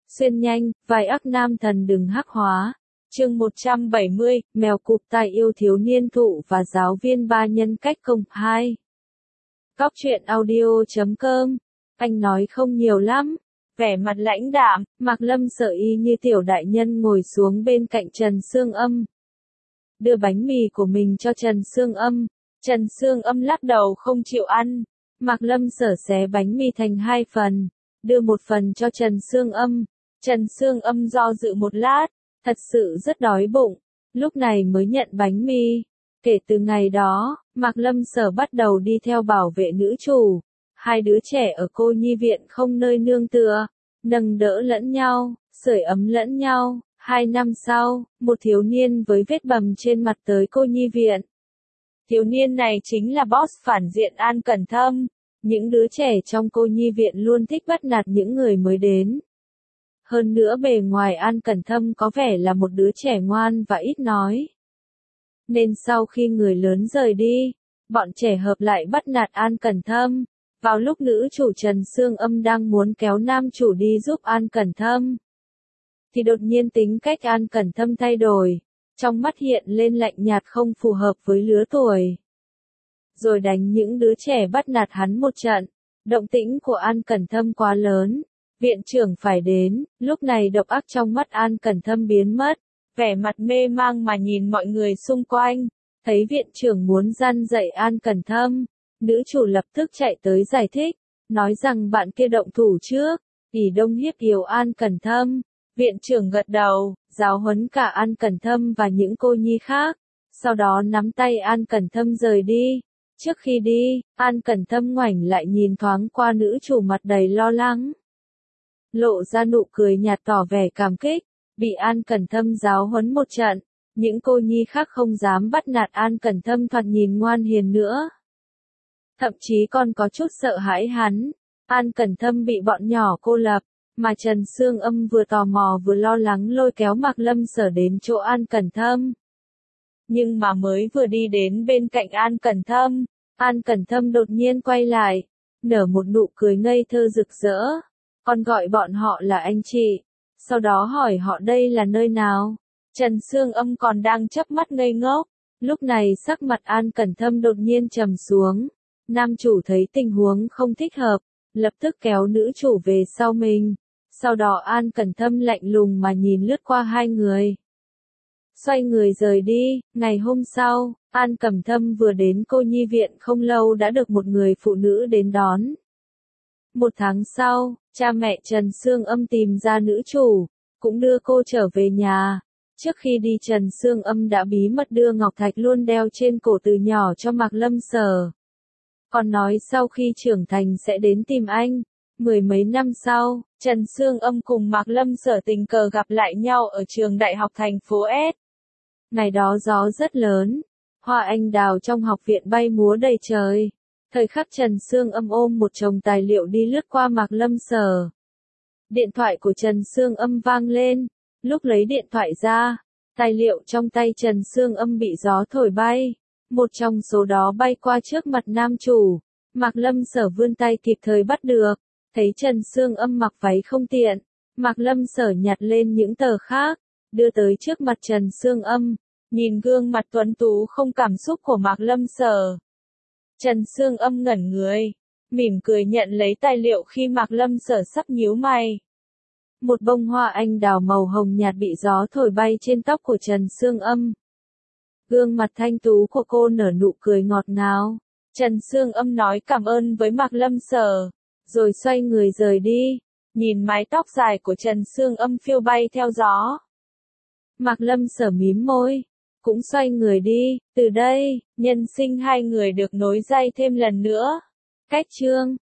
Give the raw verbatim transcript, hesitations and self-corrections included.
Xuyên nhanh, vai ác nam thần đừng hắc hóa. Chương một trăm bảy mươi, mèo cụp tai yêu thiếu niên thụ và giáo viên ba nhân cách công hai. Góc truyện audio chấm com. Anh nói không nhiều lắm. Vẻ mặt lãnh đạm, Mạc Lâm Sở y như tiểu đại nhân ngồi xuống bên cạnh Trần Sương Âm. Đưa bánh mì của mình cho Trần Sương Âm. Trần Sương Âm lắc đầu không chịu ăn. Mạc Lâm Sở xé bánh mì thành hai phần. Đưa một phần cho Trần Sương Âm. Trần Sương Âm do dự một lát. Thật sự rất đói bụng. Lúc này mới nhận bánh mì. Kể từ ngày đó, Mạc Lâm Sở bắt đầu đi theo bảo vệ nữ chủ. Hai đứa trẻ ở cô nhi viện không nơi nương tựa, nâng đỡ lẫn nhau, sưởi ấm lẫn nhau. Hai năm sau, một thiếu niên với vết bầm trên mặt tới cô nhi viện. Thiếu niên này chính là boss phản diện An Cẩn Thâm. Những đứa trẻ trong cô nhi viện luôn thích bắt nạt những người mới đến. Hơn nữa bề ngoài An Cẩn Thâm có vẻ là một đứa trẻ ngoan và ít nói. Nên sau khi người lớn rời đi, bọn trẻ hợp lại bắt nạt An Cẩn Thâm. Vào lúc nữ chủ Trần Sương Âm đang muốn kéo nam chủ đi giúp An Cẩn Thâm, thì đột nhiên tính cách An Cẩn Thâm thay đổi. Trong mắt hiện lên lạnh nhạt không phù hợp với lứa tuổi. Rồi đánh những đứa trẻ bắt nạt hắn một trận. Động tĩnh của An Cẩn Thâm quá lớn. Viện trưởng phải đến, lúc này độc ác trong mắt An Cẩn Thâm biến mất, vẻ mặt mê mang mà nhìn mọi người xung quanh, thấy viện trưởng muốn gian dạy An Cẩn Thâm, nữ chủ lập tức chạy tới giải thích, nói rằng bạn kia động thủ trước, ỷ đông hiếp yếu An Cẩn Thâm, viện trưởng gật đầu, giáo huấn cả An Cẩn Thâm và những cô nhi khác, sau đó nắm tay An Cẩn Thâm rời đi. Trước khi đi, An Cẩn Thâm ngoảnh lại nhìn thoáng qua nữ chủ mặt đầy lo lắng. Lộ ra nụ cười nhạt tỏ vẻ cảm kích, bị An Cẩn Thâm giáo huấn một trận, những cô nhi khác không dám bắt nạt An Cẩn Thâm thoạt nhìn ngoan hiền nữa. Thậm chí còn có chút sợ hãi hắn, An Cẩn Thâm bị bọn nhỏ cô lập, mà Trần Sương Âm vừa tò mò vừa lo lắng lôi kéo Mạc Lâm Sở đến chỗ An Cẩn Thâm. Nhưng mà mới vừa đi đến bên cạnh An Cẩn Thâm, An Cẩn Thâm đột nhiên quay lại, nở một nụ cười ngây thơ rực rỡ. Còn gọi bọn họ là anh chị, sau đó hỏi họ đây là nơi nào. Trần Sương Âm còn đang chớp mắt ngây ngốc, lúc này sắc mặt An Cẩn Thâm đột nhiên trầm xuống. Nam chủ thấy tình huống không thích hợp, lập tức kéo nữ chủ về sau mình. Sau đó An Cẩn Thâm lạnh lùng mà nhìn lướt qua hai người. Xoay người rời đi, ngày hôm sau, An Cẩn Thâm vừa đến cô nhi viện không lâu đã được một người phụ nữ đến đón. Một tháng sau, cha mẹ Trần Sương Âm tìm ra nữ chủ, cũng đưa cô trở về nhà. Trước khi đi Trần Sương Âm đã bí mật đưa ngọc thạch luôn đeo trên cổ từ nhỏ cho Mạc Lâm Sở. Còn nói sau khi trưởng thành sẽ đến tìm anh. Mười mấy năm sau, Trần Sương Âm cùng Mạc Lâm Sở tình cờ gặp lại nhau ở trường đại học thành phố S. Ngày đó gió rất lớn, hoa anh đào trong học viện bay múa đầy trời. Thời khắc Trần Sương Âm ôm một chồng tài liệu đi lướt qua Mạc Lâm Sở. Điện thoại của Trần Sương Âm vang lên, lúc lấy điện thoại ra, tài liệu trong tay Trần Sương Âm bị gió thổi bay. Một trong số đó bay qua trước mặt nam chủ, Mạc Lâm Sở vươn tay kịp thời bắt được, thấy Trần Sương Âm mặc váy không tiện, Mạc Lâm Sở nhặt lên những tờ khác, đưa tới trước mặt Trần Sương Âm, nhìn gương mặt tuấn tú không cảm xúc của Mạc Lâm Sở. Trần Sương Âm ngẩn người, mỉm cười nhận lấy tài liệu khi Mạc Lâm Sở sắp nhíu mày. Một bông hoa anh đào màu hồng nhạt bị gió thổi bay trên tóc của Trần Sương Âm. Gương mặt thanh tú của cô nở nụ cười ngọt ngào. Trần Sương Âm nói cảm ơn với Mạc Lâm Sở, rồi xoay người rời đi, nhìn mái tóc dài của Trần Sương Âm phiêu bay theo gió. Mạc Lâm Sở mím môi, cũng xoay người đi, từ đây, nhân sinh hai người được nối dây thêm lần nữa. Cách chương